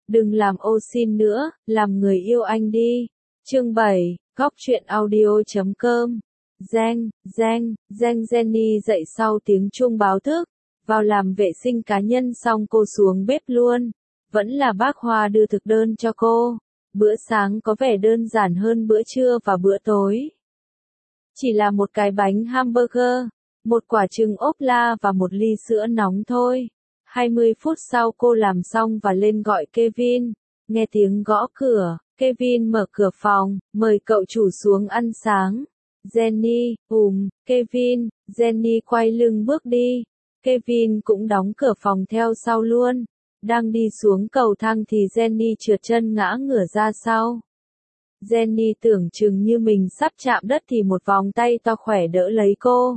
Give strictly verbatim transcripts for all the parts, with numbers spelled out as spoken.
Đừng làm ô xin nữa, làm người yêu anh đi. Chương bảy, góc truyện audio chấm com. Giang, Giang, Giang Jenny dậy sau tiếng chuông báo thức, vào làm vệ sinh cá nhân xong cô xuống bếp luôn. Vẫn là bác Hoa đưa thực đơn cho cô. Bữa sáng có vẻ đơn giản hơn bữa trưa và bữa tối. Chỉ là một cái bánh hamburger, một quả trứng ốp la và một ly sữa nóng thôi. hai mươi phút sau cô làm xong và lên gọi Kevin. Nghe tiếng gõ cửa, Kevin mở cửa phòng, mời cậu chủ xuống ăn sáng. Jenny, ùm, Kevin, Jenny quay lưng bước đi. Kevin cũng đóng cửa phòng theo sau luôn. Đang đi xuống cầu thang thì Jenny trượt chân ngã ngửa ra sau. Jenny tưởng chừng như mình sắp chạm đất thì một vòng tay to khỏe đỡ lấy cô.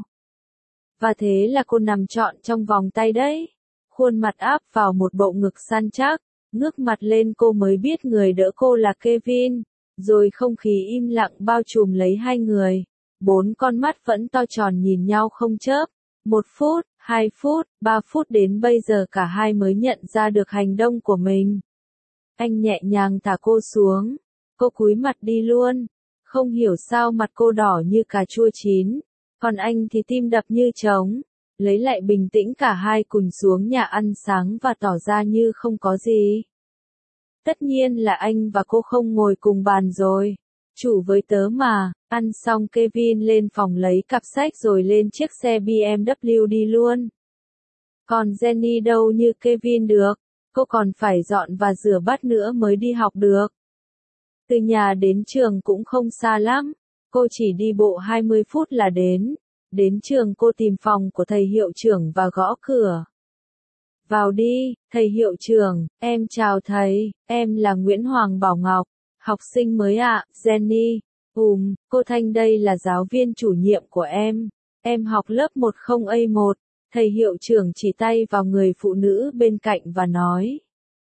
Và thế là cô nằm trọn trong vòng tay đấy. Khuôn mặt áp vào một bộ ngực săn chắc, ngước mặt lên cô mới biết người đỡ cô là Kevin. Rồi không khí im lặng bao trùm lấy hai người. Bốn con mắt vẫn to tròn nhìn nhau không chớp. Một phút, hai phút, ba phút đến bây giờ cả hai mới nhận ra được hành động của mình. Anh nhẹ nhàng thả cô xuống. Cô cúi mặt đi luôn. Không hiểu sao mặt cô đỏ như cà chua chín. Còn anh thì tim đập như trống. Lấy lại bình tĩnh cả hai cùng xuống nhà ăn sáng và tỏ ra như không có gì. Tất nhiên là anh và cô không ngồi cùng bàn rồi. Chủ với tớ mà. Ăn xong Kevin lên phòng lấy cặp sách rồi lên chiếc xe bê em vê đi luôn. Còn Jenny đâu như Kevin được. Cô còn phải dọn và rửa bát nữa mới đi học được. Từ nhà đến trường cũng không xa lắm. Cô chỉ đi bộ hai mươi phút là đến. Đến trường cô tìm phòng của thầy hiệu trưởng và gõ cửa. Vào đi, thầy hiệu trưởng, em chào thầy, em là Nguyễn Hoàng Bảo Ngọc, học sinh mới ạ, Jenny. Ùm, cô Thanh đây là giáo viên chủ nhiệm của em. Em học lớp một không A một, thầy hiệu trưởng chỉ tay vào người phụ nữ bên cạnh và nói.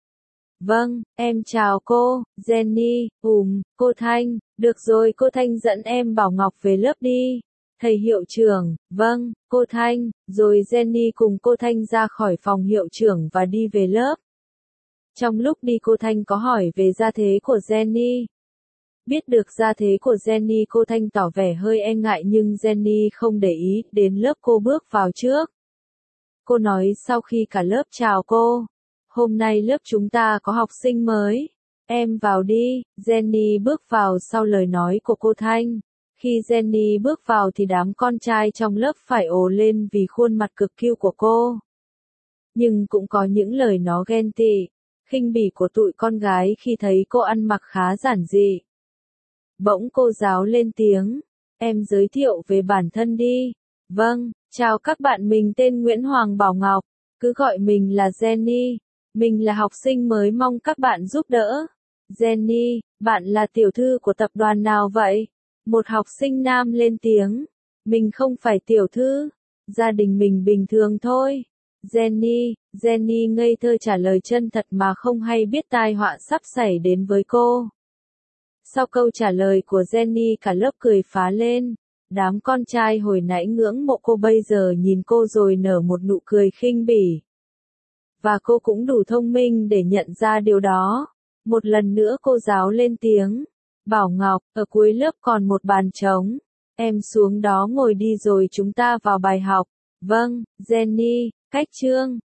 Vâng, em chào cô, Jenny. Ùm, cô Thanh, được rồi cô Thanh dẫn em Bảo Ngọc về lớp đi. Thầy hiệu trưởng, vâng, cô Thanh, rồi Jenny cùng cô Thanh ra khỏi phòng hiệu trưởng và đi về lớp. Trong lúc đi cô Thanh có hỏi về gia thế của Jenny. Biết được gia thế của Jenny cô Thanh tỏ vẻ hơi e ngại nhưng Jenny không để ý đến lớp cô bước vào trước. Cô nói sau khi cả lớp chào cô. Hôm nay lớp chúng ta có học sinh mới. Em vào đi, Jenny bước vào sau lời nói của cô Thanh. Khi Jenny bước vào thì đám con trai trong lớp phải ồ lên vì khuôn mặt cực cute của cô. Nhưng cũng có những lời nó ghen tị, khinh bỉ của tụi con gái khi thấy cô ăn mặc khá giản dị. Bỗng cô giáo lên tiếng, em giới thiệu về bản thân đi. Vâng, chào các bạn, mình tên Nguyễn Hoàng Bảo Ngọc, cứ gọi mình là Jenny. Mình là học sinh mới mong các bạn giúp đỡ. Jenny, bạn là tiểu thư của tập đoàn nào vậy? Một học sinh nam lên tiếng. Mình không phải tiểu thư. Gia đình mình bình thường thôi. Jenny, Jenny ngây thơ trả lời chân thật mà không hay biết tai họa sắp xảy đến với cô. Sau câu trả lời của Jenny cả lớp cười phá lên. Đám con trai hồi nãy ngưỡng mộ cô bây giờ nhìn cô rồi nở một nụ cười khinh bỉ. Và cô cũng đủ thông minh để nhận ra điều đó. Một lần nữa cô giáo lên tiếng. Bảo Ngọc, ở cuối lớp còn một bàn trống. Em xuống đó ngồi đi rồi chúng ta vào bài học. Vâng, Jenny, cách chương.